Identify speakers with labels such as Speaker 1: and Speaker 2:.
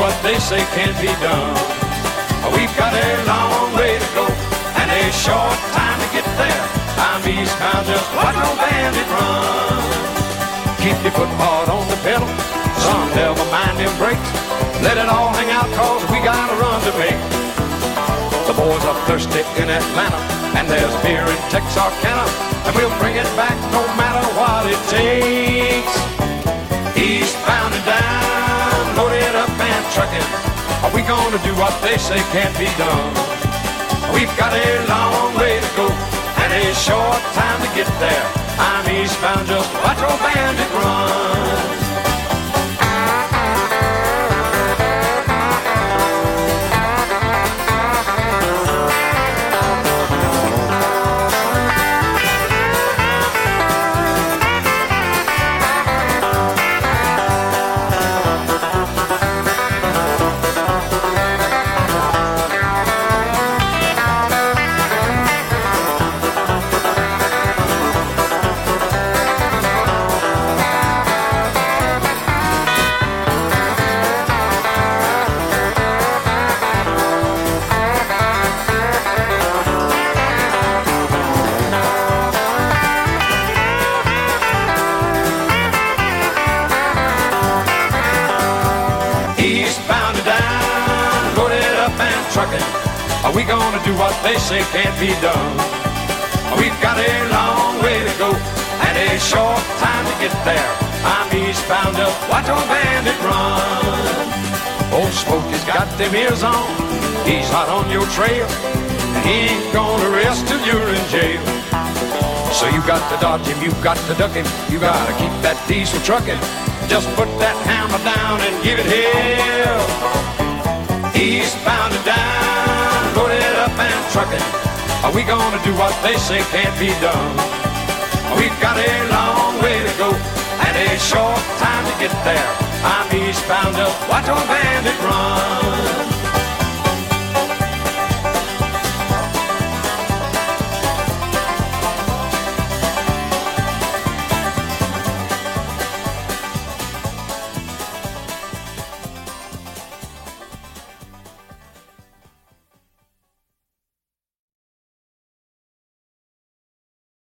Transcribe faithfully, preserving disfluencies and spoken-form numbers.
Speaker 1: what they say can't be done. We've got a long way to go and a short time to get there. I'm eastbound, just watch no bandit run. Keep your foot hard on the pedal, son, never mind them brakes. Let it all hang out, cause we got a run to make. The boys are thirsty in Atlanta, and there's beer in Texarkana, and we'll bring it back no matter what it takes. Eastbound and down, loaded up and trucking. Are we gonna do what they say can't be done? We've got a long way to go and a short time to get there. I'm eastbound, just watch old bandit run. Eastbound and down, loaded up and trucking. Are we gonna do what they say can't be done? We've got a long way to go and a short time to get there. I'm eastbound, just watch old bandit run. Old Smokey's got them ears on, he's hot on your trail, and he ain't gonna rest till you're in jail. So you got to dodge him, you got to duck him, you gotta keep that diesel trucking. Just put that hammer down and give it hell. Eastbound and down, loaded up and trucking. Are we gonna do what they say can't be done? We've got a long way to go and a short time to get there. I'm eastbound, just watch old bandit run.